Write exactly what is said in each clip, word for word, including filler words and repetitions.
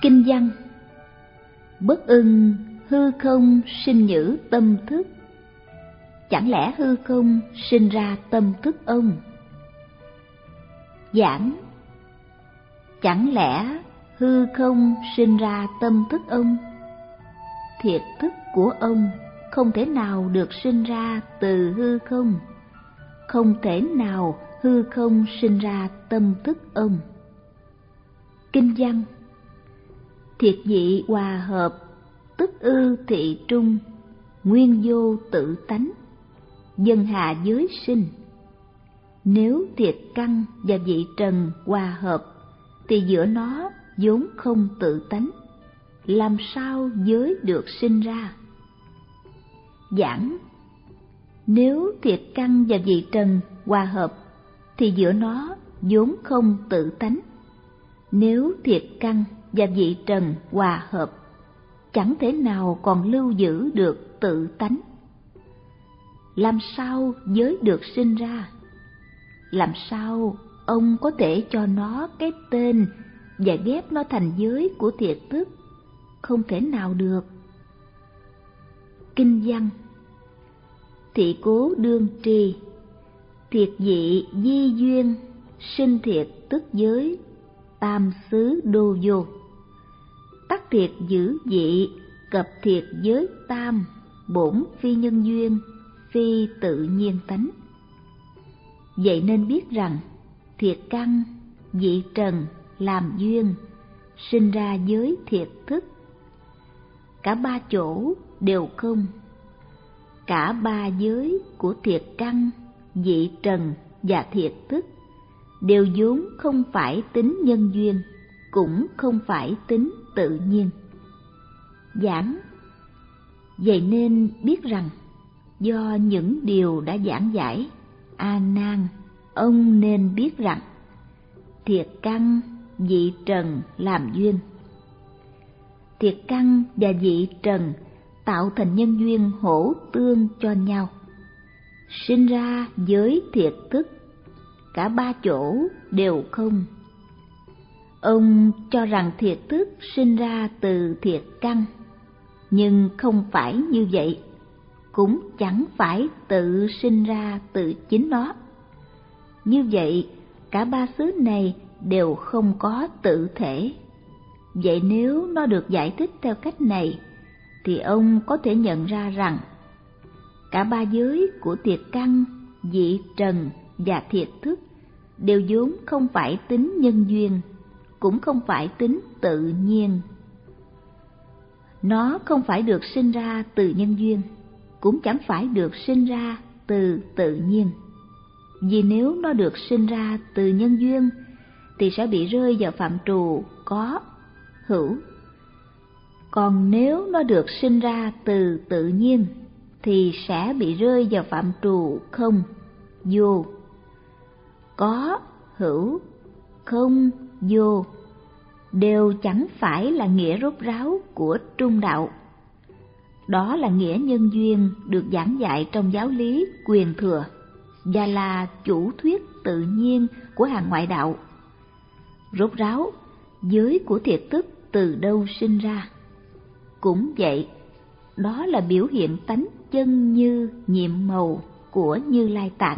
Kinh văn. Bất ưng hư không sinh nhữ tâm thức, chẳng lẽ hư không sinh ra tâm thức ông? Giảng. Chẳng lẽ hư không sinh ra tâm thức ông? Thiệt thức của ông không thể nào được sinh ra từ hư không, không thể nào hư không sinh ra tâm thức ông. Kinh văn. Thiệt dị hòa hợp, tức ư thị trung, nguyên vô tự tánh, dân hạ giới sinh. Nếu thiệt căn và vị trần hòa hợp, thì giữa nó vốn không tự tánh, làm sao giới được sinh ra? Giảng. Nếu thiệt căn và vị trần hòa hợp, thì giữa nó vốn không tự tánh. Nếu thiệt căn và vị trần hòa hợp, chẳng thể nào còn lưu giữ được tự tánh. Làm sao giới được sinh ra? Làm sao ông có thể cho nó cái tên và ghép nó thành giới của thiệt thức? Không thể nào được. Kinh văn. Thị cố đương trì, thiệt dị di duyên, sinh thiệt tức giới, tam xứ đô vô. Tắc thiệt giữ dị, cập thiệt giới tam, bổn phi nhân duyên, phi tự nhiên tánh. Vậy nên biết rằng thiệt căn, vị trần làm duyên, sinh ra giới thiệt thức. Cả ba chỗ đều không. Cả ba giới của thiệt căn, vị trần và thiệt thức đều vốn không phải tính nhân duyên, cũng không phải tính tự nhiên. Giảng. Vậy nên biết rằng do những điều đã giảng giải, A Nan, ông nên biết rằng thiệt căn, vị trần làm duyên. Thiệt căn và vị trần tạo thành nhân duyên hỗ tương cho nhau, sinh ra giới thiệt thức. Cả ba chỗ đều không. Ông cho rằng thiệt thức sinh ra từ thiệt căn, nhưng không phải như vậy, cũng chẳng phải tự sinh ra từ chính nó. Như vậy, cả ba xứ này đều không có tự thể. Vậy nếu nó được giải thích theo cách này, thì ông có thể nhận ra rằng cả ba giới của thiệt căn, vị trần và thiệt thức đều vốn không phải tính nhân duyên, cũng không phải tính tự nhiên. Nó không phải được sinh ra từ nhân duyên, cũng chẳng phải được sinh ra từ tự nhiên. Vì nếu nó được sinh ra từ nhân duyên, thì sẽ bị rơi vào phạm trù có, hữu. Còn nếu nó được sinh ra từ tự nhiên, thì sẽ bị rơi vào phạm trù không, vô. Có, hữu, không, vô đều chẳng phải là nghĩa rốt ráo của trung đạo. Đó là nghĩa nhân duyên được giảng dạy trong giáo lý Quyền Thừa và là chủ thuyết tự nhiên của hàng ngoại đạo. Rốt ráo, giới của thiệt thức từ đâu sinh ra? Cũng vậy, đó là biểu hiện tánh chân như nhiệm màu của Như Lai Tạng.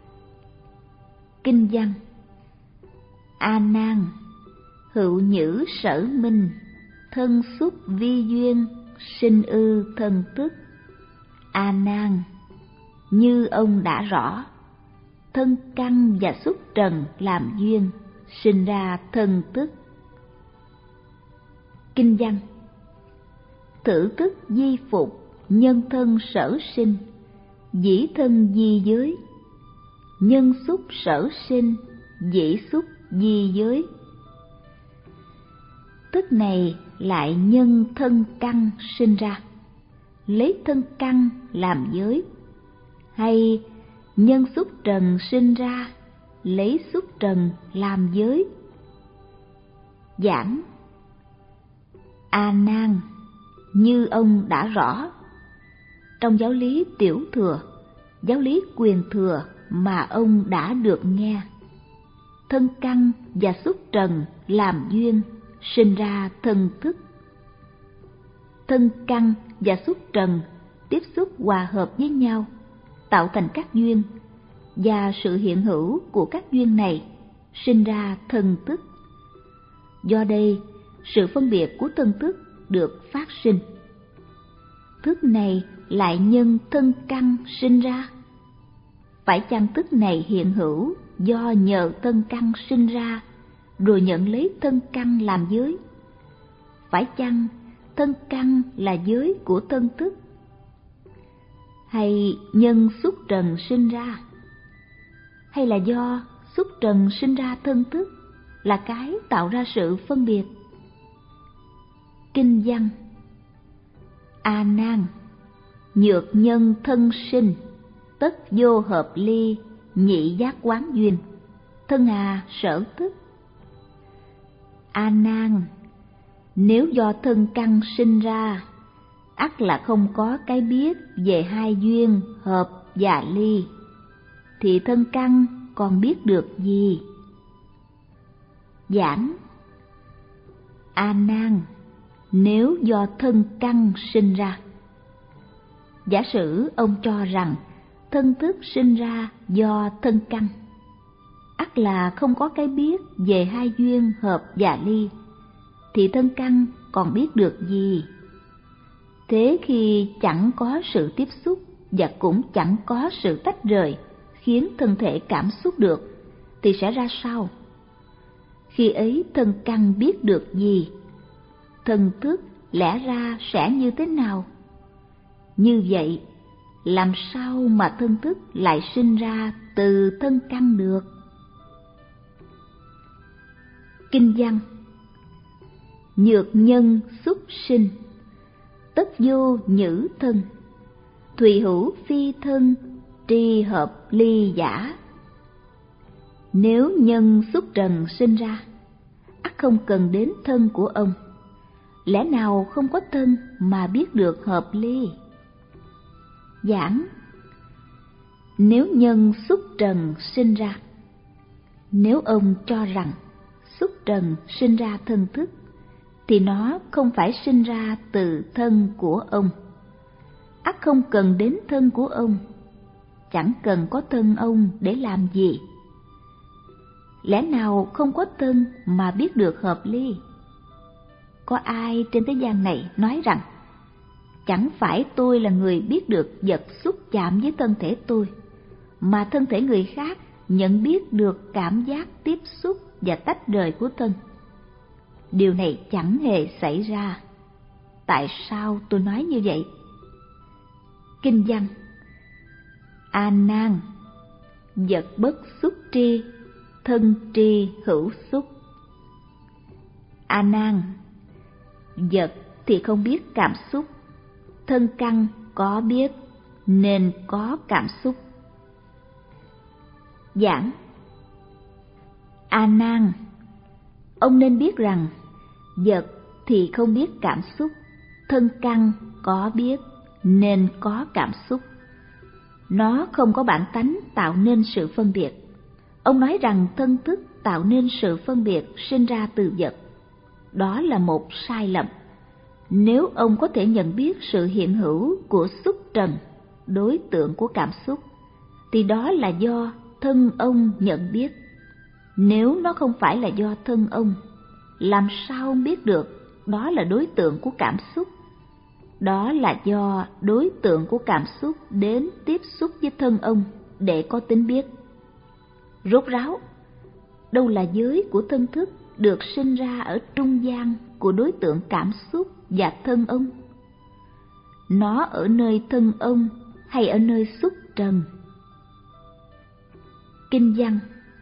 Kinh văn. A Nan, hữu nhữ sở minh, thân xúc vi duyên, sinh ư thân tức. A Nan, như ông đã rõ, thân căn và xúc trần làm duyên, sinh ra thân tức. Kinh văn. Thử tức di phục, nhân thân sở sinh, dĩ thân di giới. Nhân xúc sở sinh, dĩ xúc di giới. Tức này lại nhân thân căn sinh ra, lấy thân căn làm giới, hay nhân xúc trần sinh ra, lấy xúc trần làm giới. Giảng. A Nan, như ông đã rõ, trong giáo lý Tiểu Thừa, giáo lý Quyền Thừa mà ông đã được nghe, thân căn và xúc trần làm duyên, sinh ra thân thức. Thân căn và xúc trần tiếp xúc hòa hợp với nhau, tạo thành các duyên, và sự hiện hữu của các duyên này sinh ra thân thức. Do đây, sự phân biệt của thân thức được phát sinh. Thức này lại nhân thân căn sinh ra. Phải chăng thức này hiện hữu do nhờ thân căn sinh ra, rồi nhận lấy thân căn làm giới? Phải chăng thân căn là giới của thân thức? Hay nhân xúc trần sinh ra? Hay là do xúc trần sinh ra thân thức là cái tạo ra sự phân biệt? Kinh văn: A nan, nhược nhân thân sinh, tất vô hợp ly, nhị giác quán duyên, thân à sở thức. A nan, nếu do thân căn sinh ra, ắt là không có cái biết về hai duyên hợp và ly, thì thân căn còn biết được gì? Giảng: A nan, nếu do thân căn sinh ra. Giả sử ông cho rằng thân thức sinh ra do thân căn, ắt là không có cái biết về hai duyên hợp và ly, thì thân căn còn biết được gì? Thế khi chẳng có sự tiếp xúc và cũng chẳng có sự tách rời khiến thân thể cảm xúc được, thì sẽ ra sao? Khi ấy thân căn biết được gì? Thân thức lẽ ra sẽ như thế nào? Như vậy, làm sao mà thân thức lại sinh ra từ thân căn được? Kinh văn: nhược nhân xúc sinh, tất vô nhữ thân, thùy hữu phi thân, tri hợp ly giả. Nếu nhân xúc trần sinh ra, ắt không cần đến thân của ông. Lẽ nào không có thân mà biết được hợp ly? Giảng: nếu nhân xúc trần sinh ra, nếu ông cho rằng xúc trần sinh ra thân thức, thì nó không phải sinh ra từ thân của ông. Ắt không cần đến thân của ông, chẳng cần có thân ông để làm gì. Lẽ nào không có thân mà biết được hợp ly? Có ai trên thế gian này nói rằng chẳng phải tôi là người biết được vật xúc chạm với thân thể tôi, mà thân thể người khác nhận biết được cảm giác tiếp xúc và tách rời của thân? Điều này chẳng hề xảy ra. Tại sao tôi nói như vậy? Kinh văn: A nan, vật bất xúc tri, thân tri hữu xúc. A nan, vật thì không biết cảm xúc, thân căn có biết nên có cảm xúc. Giảng: A nan, ông nên biết rằng vật thì không biết cảm xúc, thân căn có biết nên có cảm xúc. Nó không có bản tánh tạo nên sự phân biệt. Ông nói rằng thân thức tạo nên sự phân biệt sinh ra từ vật. Đó là một sai lầm. Nếu ông có thể nhận biết sự hiện hữu của xúc trần, đối tượng của cảm xúc, thì đó là do thân ông nhận biết. Nếu nó không phải là do thân ông, làm sao ông biết được đó là đối tượng của cảm xúc? Đó là do đối tượng của cảm xúc đến tiếp xúc với thân ông để có tính biết. Rốt ráo, đâu là giới của thân thức được sinh ra ở trung gian của đối tượng cảm xúc và thân ông? Nó ở nơi thân ông hay ở nơi xúc trần? Kinh văn: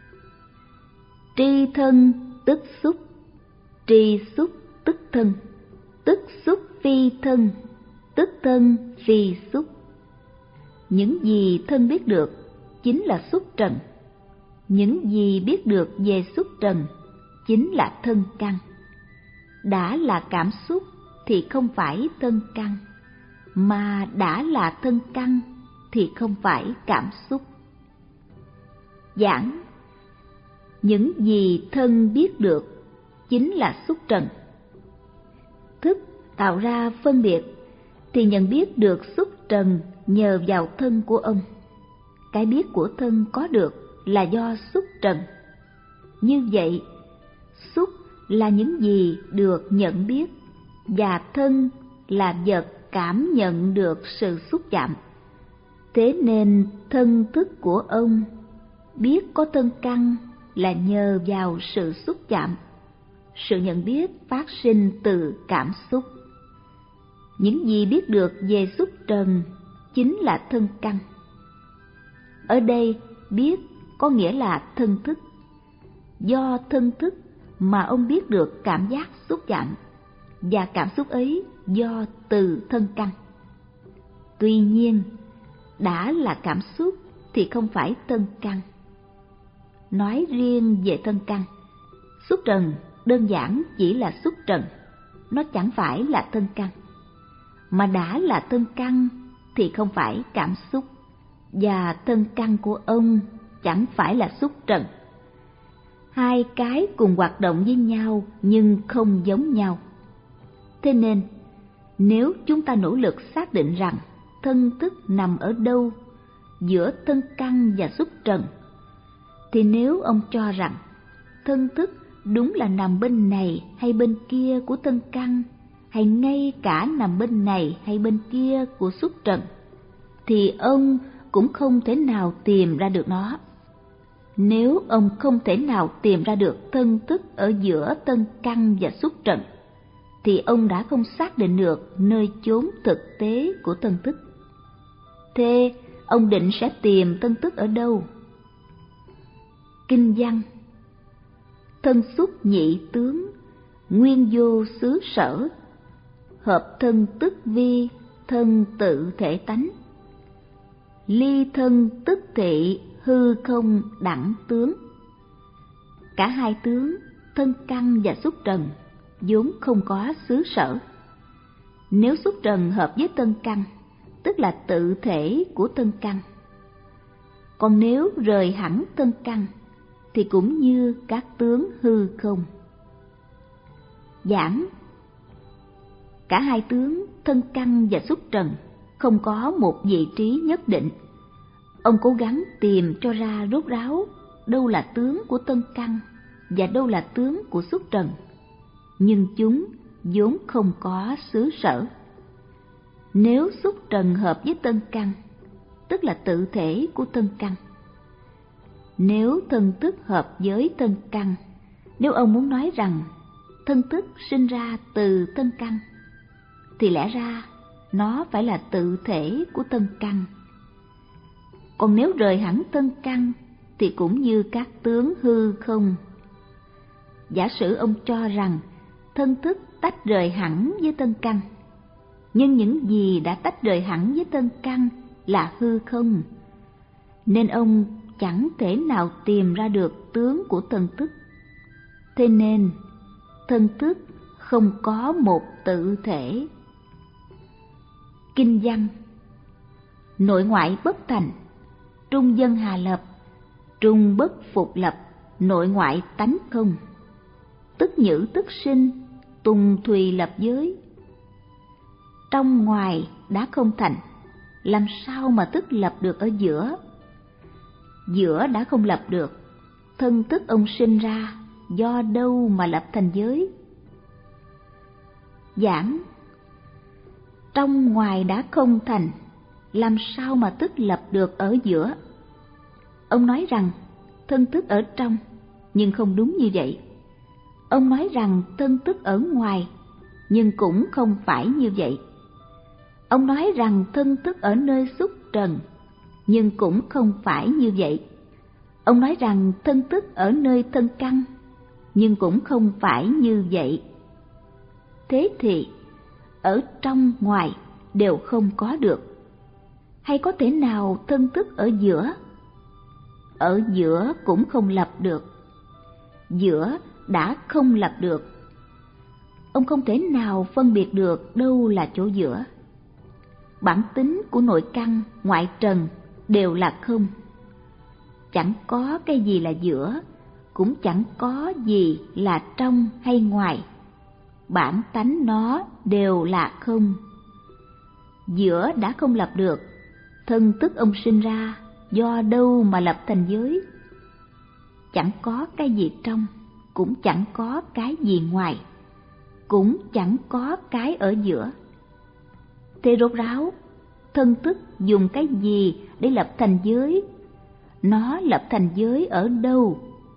tri thân tức xúc, tri xúc tức thân, tức xúc phi thân, tức thân phi xúc. Những gì thân biết được chính là xúc trần. Những gì biết được về xúc trần chính là thân căn. Đã là cảm xúc thì không phải thân căn, mà đã là thân căn thì không phải cảm xúc. Giảng: những gì thân biết được chính là xúc trần. Thức tạo ra phân biệt, thì nhận biết được xúc trần nhờ vào thân của ông. Cái biết của thân có được là do xúc trần. Như vậy, xúc là những gì được nhận biết, và thân là vật cảm nhận được sự xúc chạm. Thế nên thân thức của ông biết có thân căn là nhờ vào sự xúc chạm. Sự nhận biết phát sinh từ cảm xúc. Những gì biết được về xúc trần chính là thân căn. Ở đây biết có nghĩa là thân thức. Do thân thức mà ông biết được cảm giác xúc chạm, và cảm xúc ấy do từ thân căn. Tuy nhiên, đã là cảm xúc thì không phải thân căn. Nói riêng về thân căn, xúc trần đơn giản chỉ là xúc trần, nó chẳng phải là thân căn. Mà đã là thân căn thì không phải cảm xúc, và thân căn của ông chẳng phải là xúc trần. Hai cái cùng hoạt động với nhau nhưng không giống nhau. Thế nên, nếu chúng ta nỗ lực xác định rằng thân thức nằm ở đâu giữa thân căn và xúc trần, thì nếu ông cho rằng thân thức đúng là nằm bên này hay bên kia của thân căn, hay ngay cả nằm bên này hay bên kia của xúc trần, thì ông cũng không thể nào tìm ra được nó. Nếu ông không thể nào tìm ra được thân thức ở giữa thân căn và xúc trần, thì ông đã không xác định được nơi chốn thực tế của thân thức. Thế ông định sẽ tìm thân thức ở đâu? Kinh văn: thân xúc nhị tướng, nguyên vô xứ sở, hợp thân tức vi, thân tự thể tánh. Ly thân tức thị, hư không đẳng tướng. Cả hai tướng, thân căn và xúc trần, vốn không có xứ sở. Nếu xúc trần hợp với thân căn, tức là tự thể của thân căn. Còn nếu rời hẳn thân căn, thì cũng như các tướng hư không. Giảng: cả hai tướng, thân căn và xúc trần, không có một vị trí nhất định. Ông cố gắng tìm cho ra rốt ráo đâu là tướng của thân căn và đâu là tướng của xúc trần, nhưng chúng vốn không có xứ sở. Nếu xúc trần hợp với thân căn, tức là tự thể của thân căn. Nếu thân tức hợp với thân căn, nếu ông muốn nói rằng thân tức sinh ra từ thân căn, thì lẽ ra nó phải là tự thể của thân căn. Còn nếu rời hẳn thân căn, thì cũng như các tướng hư không. Giả sử ông cho rằng thân thức tách rời hẳn với thân căn, nhưng những gì đã tách rời hẳn với thân căn là hư không, nên ông chẳng thể nào tìm ra được tướng của thân thức. Thế nên, thân thức không có một tự thể. Kinh văn: nội ngoại bất thành, trung dân hà lập, trung bất phục lập, nội ngoại tánh không. Tức nhữ tức sinh, tùng thùy lập giới. Trong ngoài đã không thành, làm sao mà tức lập được ở giữa? Giữa đã không lập được, thân thức ông sinh ra do đâu mà lập thành giới? Giảng: trong ngoài đã không thành, làm sao mà tức lập được ở giữa? Ông nói rằng thân thức ở trong, nhưng không đúng như vậy. Ông nói rằng thân thức ở ngoài, nhưng cũng không phải như vậy. Ông nói rằng thân thức ở nơi xúc trần, nhưng cũng không phải như vậy. Ông nói rằng thân tức ở nơi thân căn, nhưng cũng không phải như vậy. Thế thì, ở trong ngoài đều không có được. Hay có thể nào thân tức ở giữa? Ở giữa cũng không lập được. Giữa đã không lập được. Ông không thể nào phân biệt được đâu là chỗ giữa. Bản tính của nội căn, ngoại trần đều là không. Chẳng có cái gì là giữa, cũng chẳng có gì là trong hay ngoài, bản tánh nó đều là không. Giữa đã không lập được, thân tức ông sinh ra do đâu mà lập thành giới? Chẳng có cái gì trong, cũng chẳng có cái gì ngoài, cũng chẳng có cái ở giữa. Thế rốt ráo, thân tức dùng cái gì để lập thành giới? Nó lập thành giới ở đâu?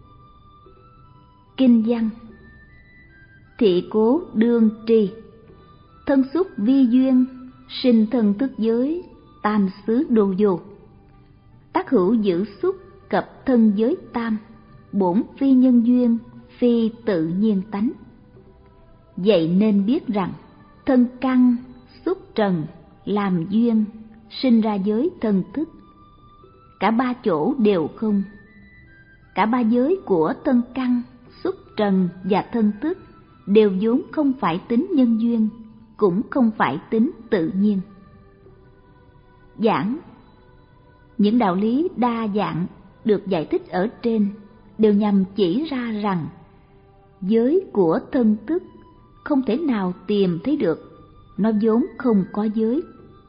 Kinh văn: thị cố đương tri, thân xúc vi duyên, sinh thân tức giới, tam xứ đồ vô. Tác hữu giữ xúc cập thân giới tam, bổn phi nhân duyên, phi tự nhiên tánh. Vậy nên biết rằng thân căn xúc trần làm duyên, sinh ra giới thân thức. Cả ba chỗ đều không. Cả ba giới của thân căn, xúc trần và thân thức đều vốn không phải tính nhân duyên, cũng không phải tính tự nhiên. Giảng: những đạo lý đa dạng được giải thích ở trên đều nhằm chỉ ra rằng giới của thân thức không thể nào tìm thấy được, nó vốn không có giới.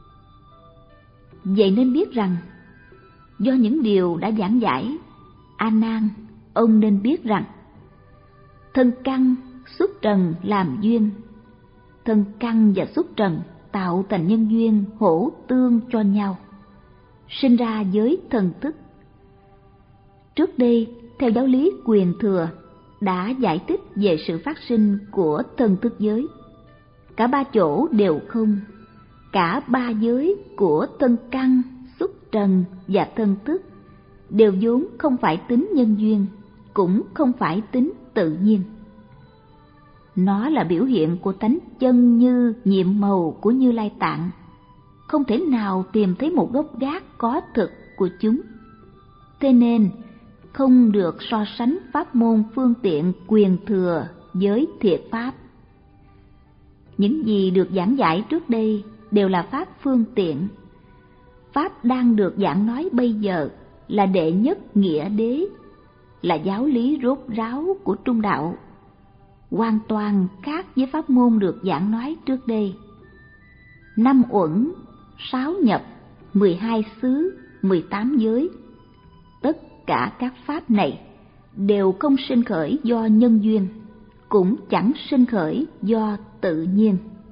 Vậy nên biết rằng do những điều đã giảng giải, A Nan, ông nên biết rằng thân căn xúc trần làm duyên, thân căn và xúc trần tạo thành nhân duyên hỗ tương cho nhau, sinh ra giới thân thức. Trước đây, theo giáo lý Quyền Thừa đã giải thích về sự phát sinh của thân thức giới. Cả ba chỗ đều không. Cả ba giới của thân căn, xúc trần và thân thức đều vốn không phải tính nhân duyên, cũng không phải tính tự nhiên. Nó là biểu hiện của tánh chân như nhiệm màu của Như Lai Tạng, không thể nào tìm thấy một gốc gác có thực của chúng. Thế nên không được so sánh pháp môn phương tiện Quyền Thừa với Thiệt Pháp. Những gì được giảng giải trước đây đều là pháp phương tiện. Pháp đang được giảng nói bây giờ là đệ nhất nghĩa đế, là giáo lý rốt ráo của trung đạo, hoàn toàn khác với pháp môn được giảng nói trước đây. Năm uẩn, sáu nhập, mười hai xứ, mười tám giới, tất cả các pháp này đều không sinh khởi do nhân duyên, cũng chẳng sinh khởi do tự nhiên.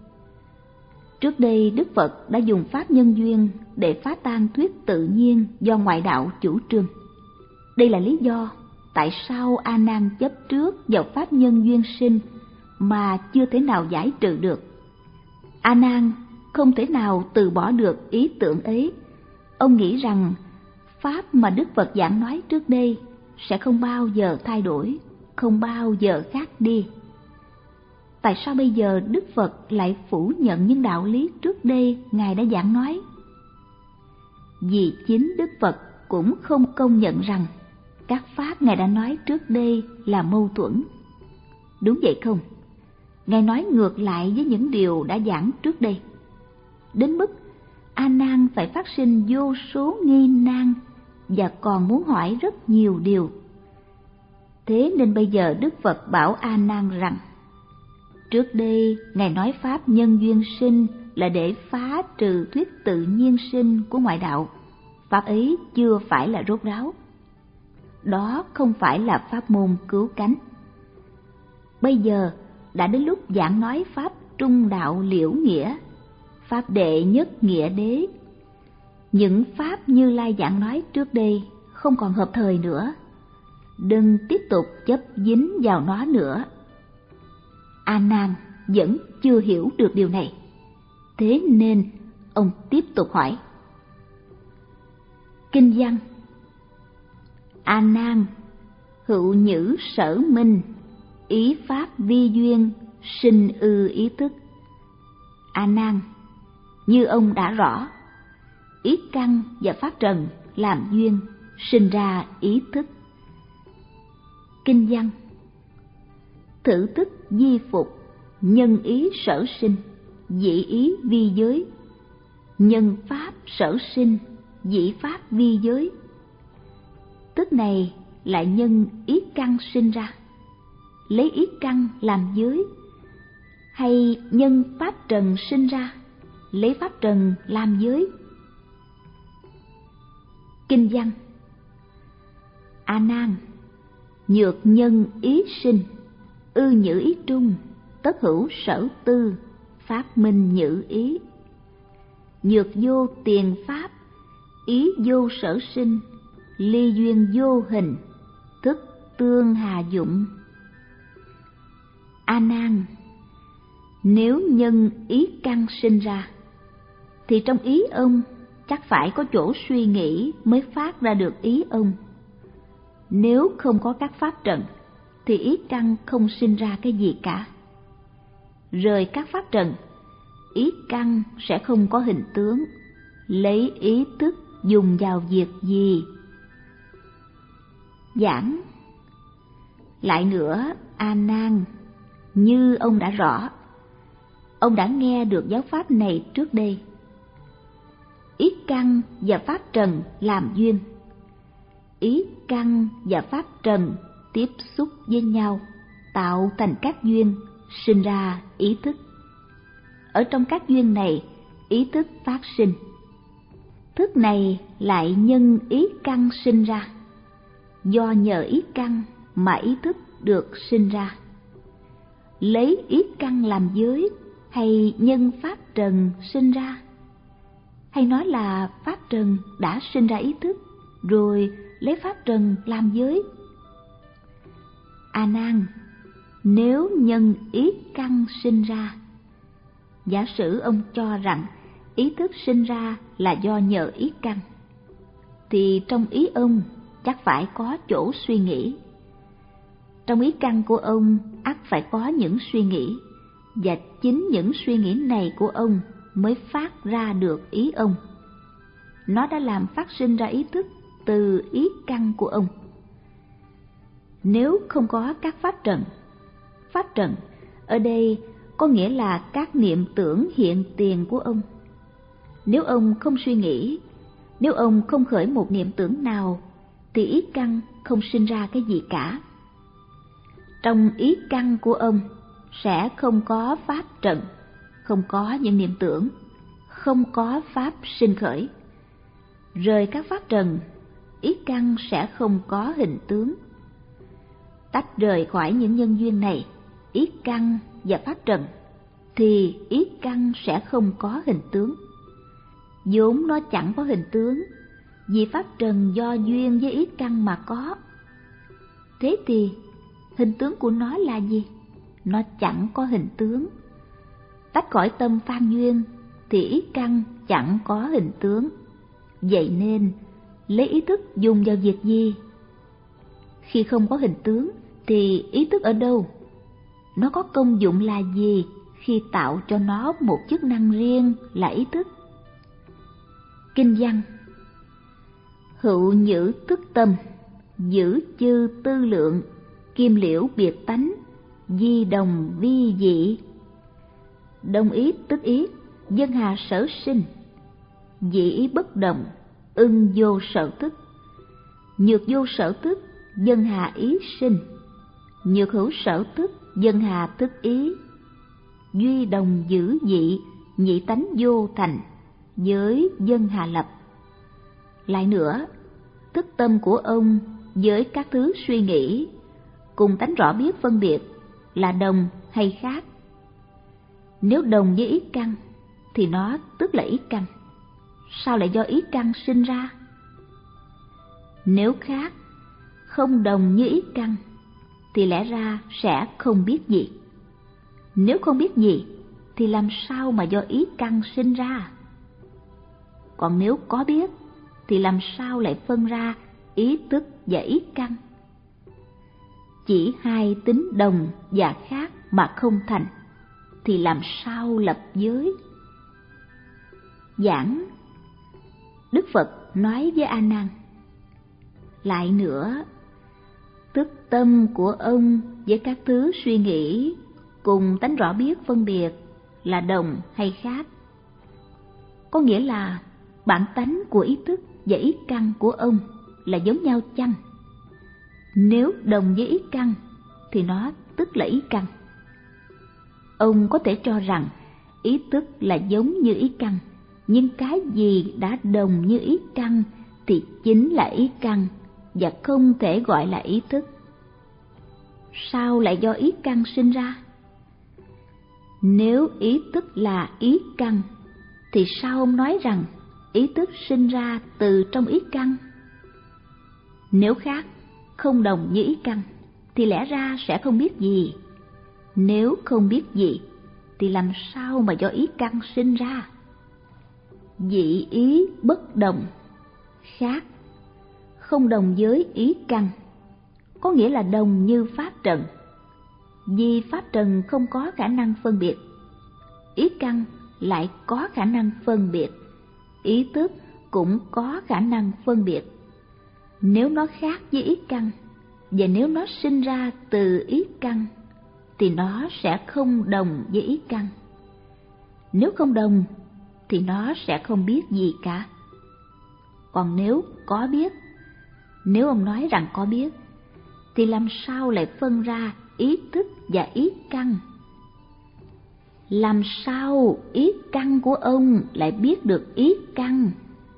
Trước đây Đức Phật đã dùng pháp nhân duyên để phá tan thuyết tự nhiên do ngoại đạo chủ trương. Đây là lý do tại sao A Nan chấp trước vào pháp nhân duyên sinh mà chưa thể nào giải trừ được. A Nan không thể nào từ bỏ được ý tưởng ấy. Ông nghĩ rằng pháp mà Đức Phật giảng nói trước đây sẽ không bao giờ thay đổi, không bao giờ khác đi. Tại sao bây giờ Đức Phật lại phủ nhận những đạo lý trước đây Ngài đã giảng nói? Vì chính Đức Phật cũng không công nhận rằng các pháp Ngài đã nói trước đây là mâu thuẫn. Đúng vậy không? Ngài nói ngược lại với những điều đã giảng trước đây, đến mức A Nan phải phát sinh vô số nghi nan và còn muốn hỏi rất nhiều điều. Thế nên bây giờ Đức Phật bảo A Nan rằng trước đây Ngài nói pháp nhân duyên sinh là để phá trừ thuyết tự nhiên sinh của ngoại đạo. Pháp ấy chưa phải là rốt ráo. Đó không phải là pháp môn cứu cánh. Bây giờ đã đến lúc giảng nói pháp trung đạo liễu nghĩa, pháp đệ nhất nghĩa đế. Những pháp Như Lai giảng nói trước đây không còn hợp thời nữa. Đừng tiếp tục chấp dính vào nó nữa. A Nan vẫn chưa hiểu được điều này. Thế nên ông tiếp tục hỏi. Kinh văn: A Nan, hữu nhữ sở minh, ý pháp vi duyên, sinh ư ý thức. A Nan, như ông đã rõ, ý căn và pháp trần làm duyên, sinh ra ý thức. Kinh văn: thử tức di phục, nhân ý sở sinh, dĩ ý vi giới. Nhân pháp sở sinh, dĩ pháp vi giới. Tức này lại nhân ý căn sinh ra, lấy ý căn làm giới, hay nhân pháp trần sinh ra, lấy pháp trần làm giới? Kinh văn: A Nan, nhược nhân ý sinh, ư nhữ ý trung, tất hữu sở tư, pháp minh nhữ ý. Nhược vô tiền pháp, ý vô sở sinh, ly duyên vô hình, thức tương hà dụng. A Nan, nếu nhân ý căn sinh ra, thì trong ý ông chắc phải có chỗ suy nghĩ mới phát ra được ý ông. Nếu không có các pháp trận, thì ý căn không sinh ra cái gì cả. Rời các pháp trận, ý căn sẽ không có hình tướng, lấy ý thức dùng vào việc gì? Giảng: lại nữa, A Nan, như ông đã rõ, ông đã nghe được giáo pháp này trước đây. Ý căn và pháp trần làm duyên, ý căn và pháp trần tiếp xúc với nhau, tạo thành các duyên, sinh ra ý thức. Ở trong các duyên này, ý thức phát sinh. Thức này lại nhân ý căn sinh ra. Do nhờ ý căn mà ý thức được sinh ra. Lấy ý căn làm giới, hay nhân pháp trần sinh ra? Hay nói là pháp trần đã sinh ra ý thức, rồi lấy pháp trần làm giới? A Nan, nếu nhân ý căn sinh ra, giả sử ông cho rằng ý thức sinh ra là do nhờ ý căn, thì trong ý ông chắc phải có chỗ suy nghĩ. Trong ý căn của ông ắt phải có những suy nghĩ, và chính những suy nghĩ này của ông mới phát ra được ý ông. Nó đã làm phát sinh ra ý thức từ ý căn của ông. Nếu không có các pháp trận, pháp trận ở đây có nghĩa là các niệm tưởng hiện tiền của ông. Nếu ông không suy nghĩ, nếu ông không khởi một niệm tưởng nào, thì ý căn không sinh ra cái gì cả. Trong ý căn của ông sẽ không có pháp trận, không có những niệm tưởng, không có pháp sinh khởi. Rời các pháp trần, ý căn sẽ không có hình tướng. Tách rời khỏi những nhân duyên này, ý căn và pháp trần, thì ý căn sẽ không có hình tướng. Vốn nó chẳng có hình tướng, vì pháp trần do duyên với ý căn mà có. Thế thì hình tướng của nó là gì? Nó chẳng có hình tướng. Tách khỏi tâm phan duyên thì ý căn chẳng có hình tướng. Vậy nên lấy ý thức dùng vào việc gì? Khi không có hình tướng thì ý thức ở đâu? Nó có công dụng là gì khi tạo cho nó một chức năng riêng là ý thức? Kinh văn: hữu nhữ tức tâm, giữ chư tư lượng, kim liễu biệt tánh, di đồng vi dị. Đồng ý tức ý, dân hà sở sinh, dị ý bất động, ưng vô sở tức. Nhược vô sở tức, dân hà ý sinh, nhược hữu sở tức, dân hà tức ý. Duy đồng giữ dị, nhị tánh vô thành, giới dân hà lập. Lại nữa, tức tâm của ông với các thứ suy nghĩ cùng tánh rõ biết phân biệt là đồng hay khác. Nếu đồng với ý căn thì nó tức là ý căn, sao lại do ý căn sinh ra? Nếu khác, không đồng như ý căn thì lẽ ra sẽ không biết gì. Nếu không biết gì thì làm sao mà do ý căn sinh ra? Còn nếu có biết thì làm sao lại phân ra ý tức và ý căn? Chỉ hai tính đồng và khác mà không thành thì làm sao lập giới? Giảng: Đức Phật nói với A Nan: lại nữa, tức tâm của ông với các thứ suy nghĩ cùng tánh rõ biết phân biệt là đồng hay khác. Có nghĩa là bản tánh của ý thức và ý căn của ông là giống nhau chăng? Nếu đồng với ý căn thì nó tức là ý căn. Ông có thể cho rằng ý tức là giống như ý căn, nhưng cái gì đã đồng như ý căn thì chính là ý căn và không thể gọi là ý thức. Sao lại do ý căn sinh ra? Nếu ý tức là ý căn thì sao ông nói rằng ý tức sinh ra từ trong ý căn? Nếu khác, không đồng như ý căn thì lẽ ra sẽ không biết gì. Nếu không biết gì thì làm sao mà do ý căn sinh ra? Dị ý bất đồng, khác, không đồng với ý căn, có nghĩa là đồng như pháp trần. Vì pháp trần không có khả năng phân biệt, ý căn lại có khả năng phân biệt, ý tức cũng có khả năng phân biệt. Nếu nó khác với ý căn, và nếu nó sinh ra từ ý căn, thì nó sẽ không đồng với ý căn. Nếu không đồng, thì nó sẽ không biết gì cả. Còn nếu có biết, nếu ông nói rằng có biết, thì làm sao lại phân ra ý thức và ý căn? Làm sao ý căn của ông lại biết được ý căn?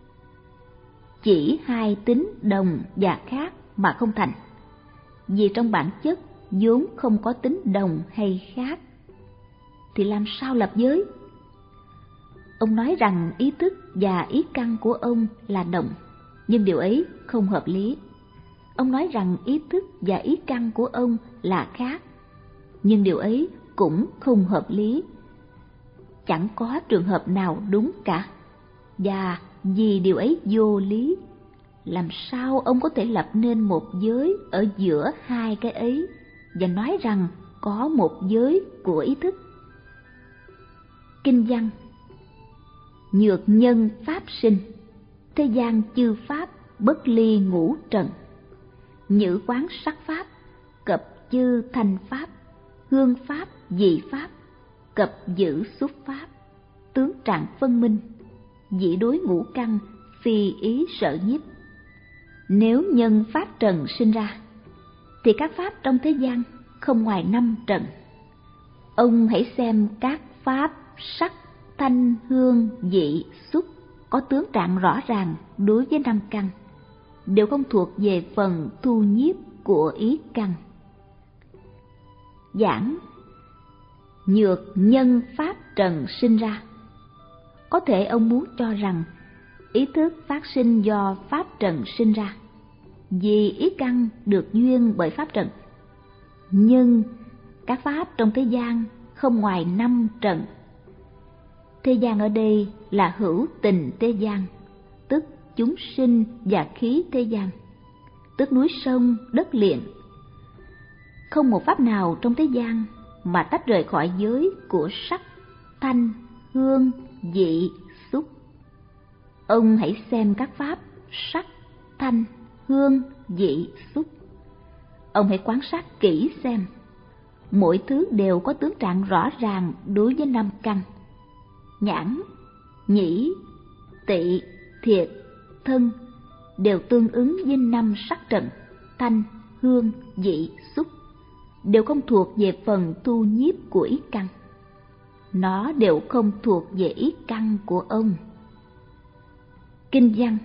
Chỉ hai tính đồng và khác mà không thành, vì trong bản chất vốn không có tính đồng hay khác, thì làm sao lập giới? Ông nói rằng ý thức và ý căn của ông là đồng, nhưng điều ấy không hợp lý. Ông nói rằng ý thức và ý căn của ông là khác, nhưng điều ấy cũng không hợp lý. Chẳng có trường hợp nào đúng cả, và vì điều ấy vô lý, làm sao ông có thể lập nên một giới ở giữa hai cái ấy và nói rằng có một giới của ý thức? Kinh văn: nhược nhân pháp sinh, thế gian chư pháp bất ly ngũ trần. Nhữ quán sắc pháp, cập chư thanh pháp, hương pháp dị pháp, cập giữ xúc pháp, tướng trạng phân minh, dị đối ngũ căn, phi ý sở nhiếp. Nếu nhân pháp trần sinh ra, thì các pháp trong thế gian không ngoài năm trần. Ông hãy xem các pháp sắc, thanh, hương, dị, xúc có tướng trạng rõ ràng đối với năm căn, đều không thuộc về phần thu nhiếp của ý căn. Giảng: nhược nhân pháp trần sinh ra. Có thể ông muốn cho rằng ý thức phát sinh do pháp trần sinh ra, vì ý căn được duyên bởi pháp trần. Nhưng các pháp trong thế gian không ngoài năm trần. Thế gian ở đây là hữu tình thế gian, tức chúng sinh và khí thế gian, tức núi sông đất liền. Không một pháp nào trong thế gian mà tách rời khỏi giới của sắc, thanh, hương, dị, xúc. Ông hãy xem các pháp sắc, thanh, hương, dị, xúc. Ông hãy quan sát kỹ xem, mỗi thứ đều có tướng trạng rõ ràng đối với năm căn: nhãn, nhĩ, tị, thiệt, thân, đều tương ứng với năm sắc trần: thanh, hương, dị, xúc, đều không thuộc về phần thu nhiếp của ý căn. Nó đều không thuộc về ý căn của ông. Kinh văn: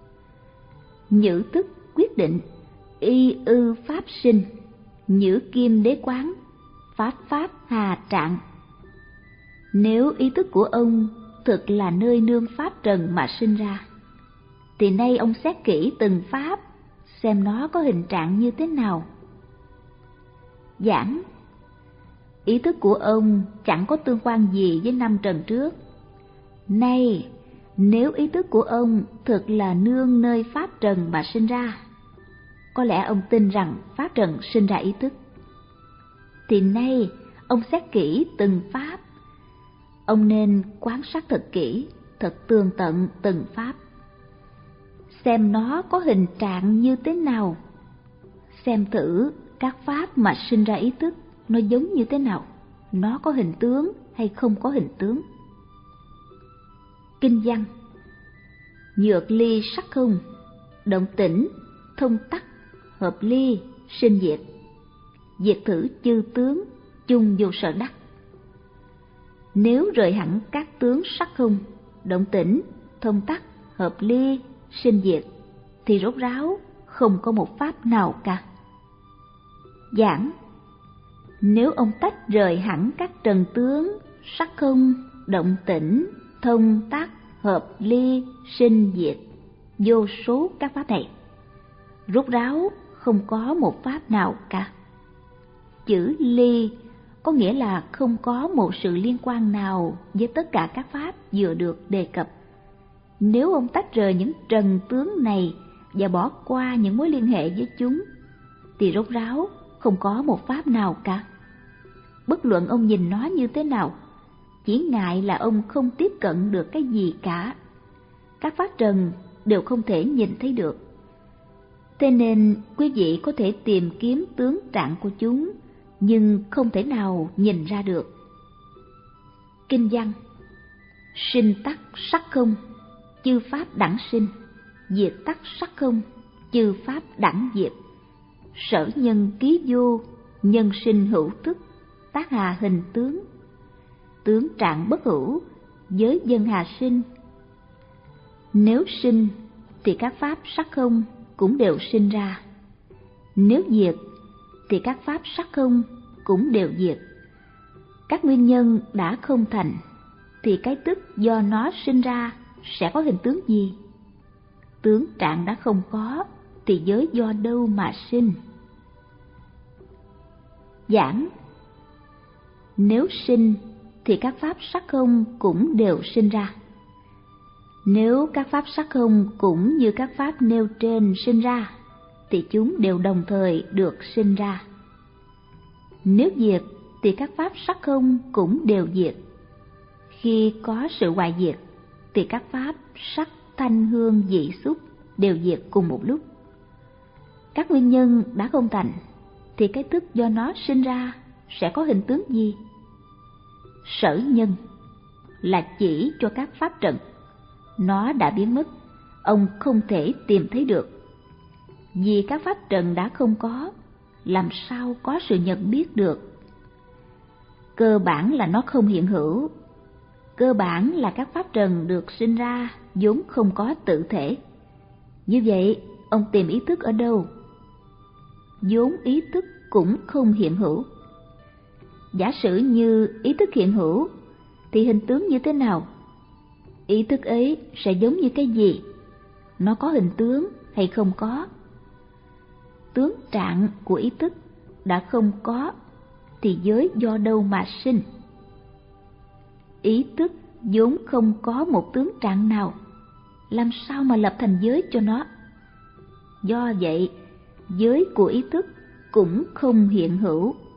nhữ tức quyết định, y ư pháp sinh, nhữ kim đế quán, pháp pháp hà trạng. Nếu ý thức của ông thực là nơi nương pháp trần mà sinh ra, thì nay ông xét kỹ từng pháp, xem nó có hình trạng như thế nào. Giảng: ý thức của ông chẳng có tương quan gì với năm trần trước. Nay, nếu ý thức của ông thực là nương nơi pháp trần mà sinh ra, có lẽ ông tin rằng pháp trần sinh ra ý thức, thì nay ông xét kỹ từng pháp. Ông nên quan sát thật kỹ, thật tường tận từng pháp, xem nó có hình trạng như thế nào. Xem thử các pháp mà sinh ra ý thức nó giống như thế nào, nó có hình tướng hay không có hình tướng. Kinh văn: nhược ly sắc không, động tĩnh, thông tắc, hợp ly, sinh diệt, diệt thử chư tướng, chung vô sở đắc. Nếu rời hẳn các tướng sắc không, động tĩnh, thông tắc, hợp ly, sinh diệt, thì rốt ráo không có một pháp nào cả. Giảng: nếu ông tách rời hẳn các trần tướng, sắc không, động tĩnh, thông tác, hợp ly, sinh diệt, vô số các pháp này, rốt ráo không có một pháp nào cả. Chữ ly có nghĩa là không có một sự liên quan nào với tất cả các pháp vừa được đề cập. Nếu ông tách rời những trần tướng này và bỏ qua những mối liên hệ với chúng, thì rốt ráo không có một pháp nào cả. Bất luận ông nhìn nó như thế nào, chỉ ngại là ông không tiếp cận được cái gì cả. Các pháp trần đều không thể nhìn thấy được. Thế nên quý vị có thể tìm kiếm tướng trạng của chúng, nhưng không thể nào nhìn ra được. Kinh văn: sinh tắc sắc không, chư pháp đẳng sinh, diệt tắc sắc không, chư pháp đẳng diệt. Sở nhân ký vô, nhân sinh hữu tức, tác hà hình tướng. Tướng trạng bất hữu, giới dân hà sinh. Nếu sinh thì các pháp sắc không cũng đều sinh ra. Nếu diệt thì các pháp sắc không cũng đều diệt. Các nguyên nhân đã không thành, thì cái tức do nó sinh ra sẽ có hình tướng gì? Tướng trạng đã không có, thì giới do đâu mà sinh? Giảng: nếu sinh thì các pháp sắc không cũng đều sinh ra. Nếu các pháp sắc không cũng như các pháp nêu trên sinh ra, thì chúng đều đồng thời được sinh ra. Nếu diệt thì các pháp sắc không cũng đều diệt. Khi có sự hoại diệt, thì các pháp sắc, thanh, hương, vị, xúc đều diệt cùng một lúc. Các nguyên nhân đã không thành, thì cái tức do nó sinh ra sẽ có hình tướng gì? Sở nhân là chỉ cho các pháp trần. Nó đã biến mất, ông không thể tìm thấy được. Vì các pháp trần đã không có, làm sao có sự nhận biết được? Cơ bản là nó không hiện hữu. Cơ bản là các pháp trần được sinh ra vốn không có tự thể. Như vậy, ông tìm ý thức ở đâu? Vốn ý thức cũng không hiện hữu. Giả sử như ý thức hiện hữu, thì hình tướng như thế nào? Ý thức ấy sẽ giống như cái gì? Nó có hình tướng hay không có? Tướng trạng của ý thức đã không có, thì giới do đâu mà sinh? Ý thức vốn không có một tướng trạng nào, làm sao mà lập thành giới cho nó? Do vậy, giới của ý thức cũng không hiện hữu.